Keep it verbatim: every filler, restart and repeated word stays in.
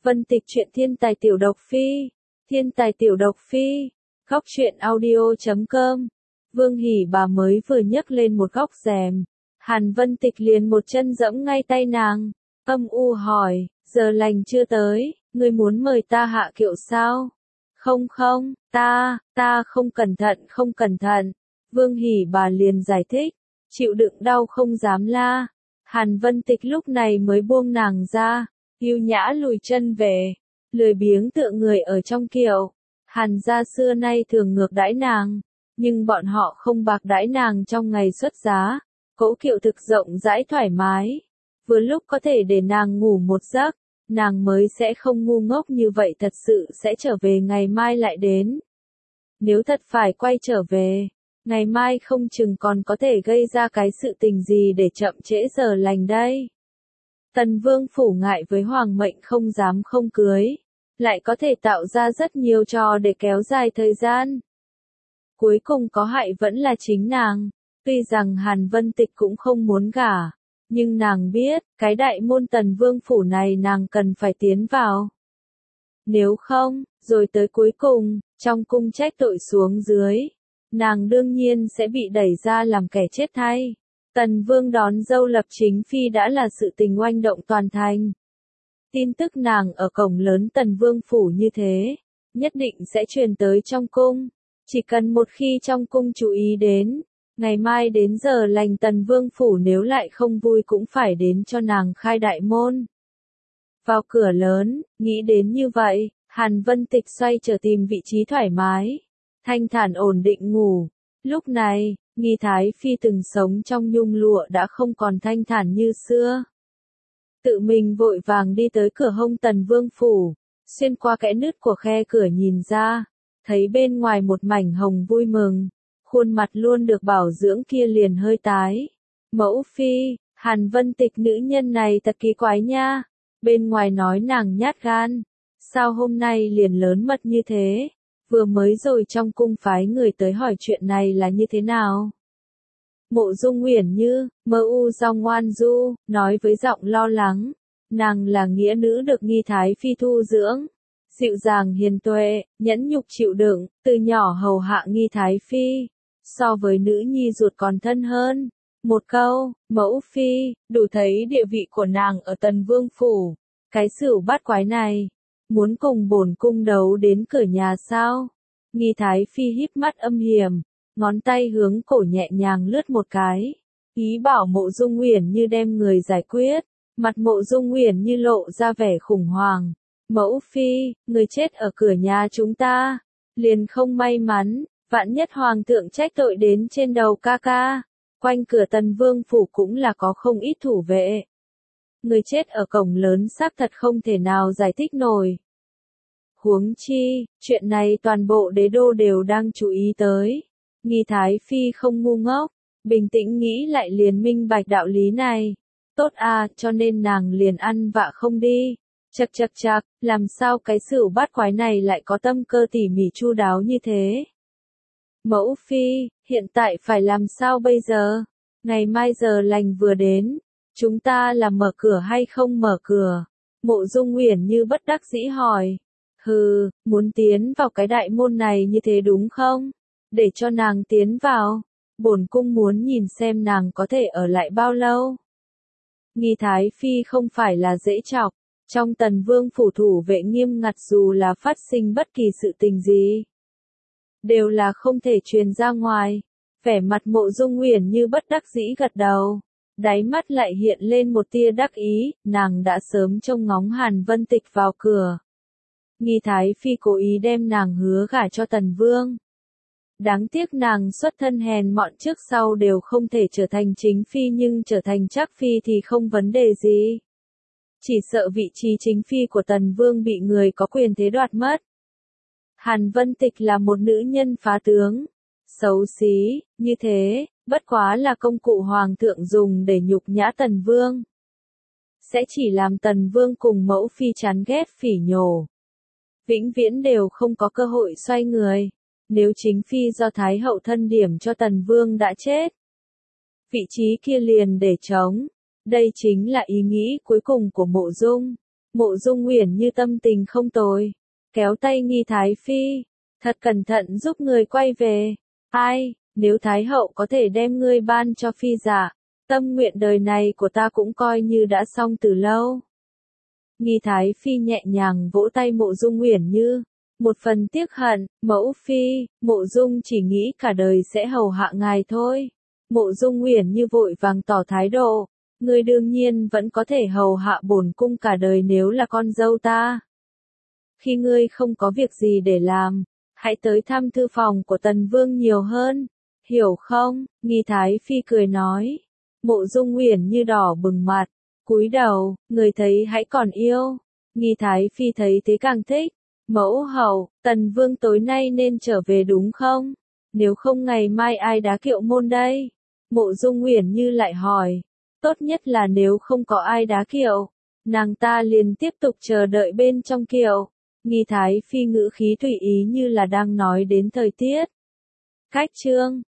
Vân Tịch truyện thiên tài tiểu độc phi, thiên tài tiểu độc phi, góc truyện audio chấm com. Vương Hỉ bà mới vừa nhấc lên một góc rèm, Hàn Vân Tịch liền một chân giẫm ngay tay nàng, âm u hỏi, giờ lành chưa tới, ngươi muốn mời ta hạ kiệu sao? Không không, ta, ta không cẩn thận không cẩn thận. Vương Hỉ bà liền giải thích, chịu đựng đau không dám la. Hàn Vân Tịch lúc này mới buông nàng ra, yêu nhã lùi chân về, lười biếng tựa người ở trong kiệu. Hàn gia xưa nay thường ngược đãi nàng, nhưng bọn họ không bạc đãi nàng trong ngày xuất giá. Cỗ kiệu thực rộng rãi thoải mái, vừa lúc có thể để nàng ngủ một giấc, nàng mới sẽ không ngu ngốc như vậy, thật sự sẽ trở về ngày mai lại đến. Nếu thật phải quay trở về, ngày mai không chừng còn có thể gây ra cái sự tình gì để chậm trễ giờ lành đây. Tần Vương phủ ngại với Hoàng mệnh không dám không cưới, lại có thể tạo ra rất nhiều trò để kéo dài thời gian. Cuối cùng có hại vẫn là chính nàng, tuy rằng Hàn Vân Tịch cũng không muốn gả, nhưng nàng biết, cái đại môn Tần Vương phủ này nàng cần phải tiến vào. Nếu không, rồi tới cuối cùng, trong cung trách tội xuống dưới, nàng đương nhiên sẽ bị đẩy ra làm kẻ chết thay. Tần Vương đón dâu lập chính phi đã là sự tình oanh động toàn thành. Tin tức nàng ở cổng lớn Tần Vương phủ như thế, nhất định sẽ truyền tới trong cung. Chỉ cần một khi trong cung chú ý đến, ngày mai đến giờ lành Tần Vương phủ nếu lại không vui cũng phải đến cho nàng khai đại môn. Vào cửa lớn, nghĩ đến như vậy, Hàn Vân Tịch xoay trở tìm vị trí thoải mái, thanh thản ổn định ngủ. Lúc này, Nghi Thái Phi từng sống trong nhung lụa đã không còn thanh thản như xưa. Tự mình vội vàng đi tới cửa hông Tần Vương phủ, xuyên qua kẽ nứt của khe cửa nhìn ra, thấy bên ngoài một mảnh hồng vui mừng, khuôn mặt luôn được bảo dưỡng kia liền hơi tái. Mẫu Phi, Hàn Vân Tịch nữ nhân này thật kỳ quái nha, bên ngoài nói nàng nhát gan, sao hôm nay liền lớn mật như thế, vừa mới rồi trong cung phái người tới hỏi chuyện này là như thế nào. Mộ Dung Uyển Như, mơ u dòng ngoan du, nói với giọng lo lắng, nàng là nghĩa nữ được Nghi Thái Phi thu dưỡng, dịu dàng hiền tuệ, nhẫn nhục chịu đựng, từ nhỏ hầu hạ Nghi Thái Phi, so với nữ nhi ruột còn thân hơn. Một câu, mẫu phi, đủ thấy địa vị của nàng ở Tần Vương phủ. Cái xỉu bát quái này, muốn cùng bổn cung đấu đến cửa nhà sao? Nghi Thái Phi híp mắt âm hiểm, ngón tay hướng cổ nhẹ nhàng lướt một cái, ý bảo Mộ Dung Uyển Như đem người giải quyết. Mặt Mộ Dung Uyển Như lộ ra vẻ khủng hoảng. Mẫu phi, người chết ở cửa nhà chúng ta, liền không may mắn, vạn nhất hoàng thượng trách tội đến trên đầu ca ca. Quanh cửa Tần Vương phủ cũng là có không ít thủ vệ. Người chết ở cổng lớn xác thật không thể nào giải thích nổi. Huống chi, chuyện này toàn bộ đế đô đều đang chú ý tới. Nghi Thái Phi không ngu ngốc, bình tĩnh nghĩ lại liền minh bạch đạo lý này. Tốt à, cho nên nàng liền ăn vạ không đi. Chậc chậc chậc, làm sao cái xỉu bát quái này lại có tâm cơ tỉ mỉ chu đáo như thế? Mẫu Phi, hiện tại phải làm sao bây giờ? Ngày mai giờ lành vừa đến, chúng ta là mở cửa hay không mở cửa? Mộ Dung Uyển Như bất đắc dĩ hỏi. Hừ, muốn tiến vào cái đại môn này như thế đúng không? Để cho nàng tiến vào, bổn cung muốn nhìn xem nàng có thể ở lại bao lâu. Nghi Thái Phi không phải là dễ chọc, trong Tần Vương phủ thủ vệ nghiêm ngặt, dù là phát sinh bất kỳ sự tình gì, đều là không thể truyền ra ngoài. Vẻ mặt Mộ Dung Uyển Như bất đắc dĩ gật đầu, đáy mắt lại hiện lên một tia đắc ý, nàng đã sớm trông ngóng Hàn Vân Tịch vào cửa. Nghi Thái Phi cố ý đem nàng hứa gả cho Tần Vương. Đáng tiếc nàng xuất thân hèn mọn, trước sau đều không thể trở thành chính phi, nhưng trở thành trác phi thì không vấn đề gì. Chỉ sợ vị trí chính phi của Tần Vương bị người có quyền thế đoạt mất. Hàn Vân Tịch là một nữ nhân phá tướng, xấu xí, như thế, bất quá là công cụ hoàng thượng dùng để nhục nhã Tần Vương. Sẽ chỉ làm Tần Vương cùng mẫu phi chán ghét phỉ nhổ. Vĩnh viễn đều không có cơ hội xoay người. Nếu chính phi do Thái hậu thân điểm cho Tần Vương đã chết, vị trí kia liền để trống. Đây chính là ý nghĩ cuối cùng của Mộ Dung. Mộ Dung Uyển Như tâm tình không tồi, kéo tay Nghi Thái Phi, thật cẩn thận giúp người quay về. Ai, nếu Thái hậu có thể đem ngươi ban cho phi giả, tâm nguyện đời này của ta cũng coi như đã xong từ lâu. Nghi Thái Phi nhẹ nhàng vỗ tay Mộ Dung Uyển Như, một phần tiếc hận, mẫu phi, Mộ Dung chỉ nghĩ cả đời sẽ hầu hạ ngài thôi. Mộ Dung Uyển Như vội vàng tỏ thái độ, ngươi đương nhiên vẫn có thể hầu hạ bổn cung cả đời nếu là con dâu ta. Khi ngươi không có việc gì để làm, hãy tới thăm thư phòng của Tần Vương nhiều hơn, hiểu không? Nghi Thái Phi cười nói. Mộ Dung Uyển Như đỏ bừng mặt, cúi đầu, người thấy hãy còn yêu. Nghi Thái Phi thấy thế càng thích. Mẫu hậu, Tần Vương tối nay nên trở về đúng không? Nếu không ngày mai ai đá kiệu môn đây? Mộ Dung Uyển Như lại hỏi. Tốt nhất là nếu không có ai đá kiệu, nàng ta liền tiếp tục chờ đợi bên trong kiệu. Nghi Thái Phi ngữ khí tùy ý như là đang nói đến thời tiết. Khách trương.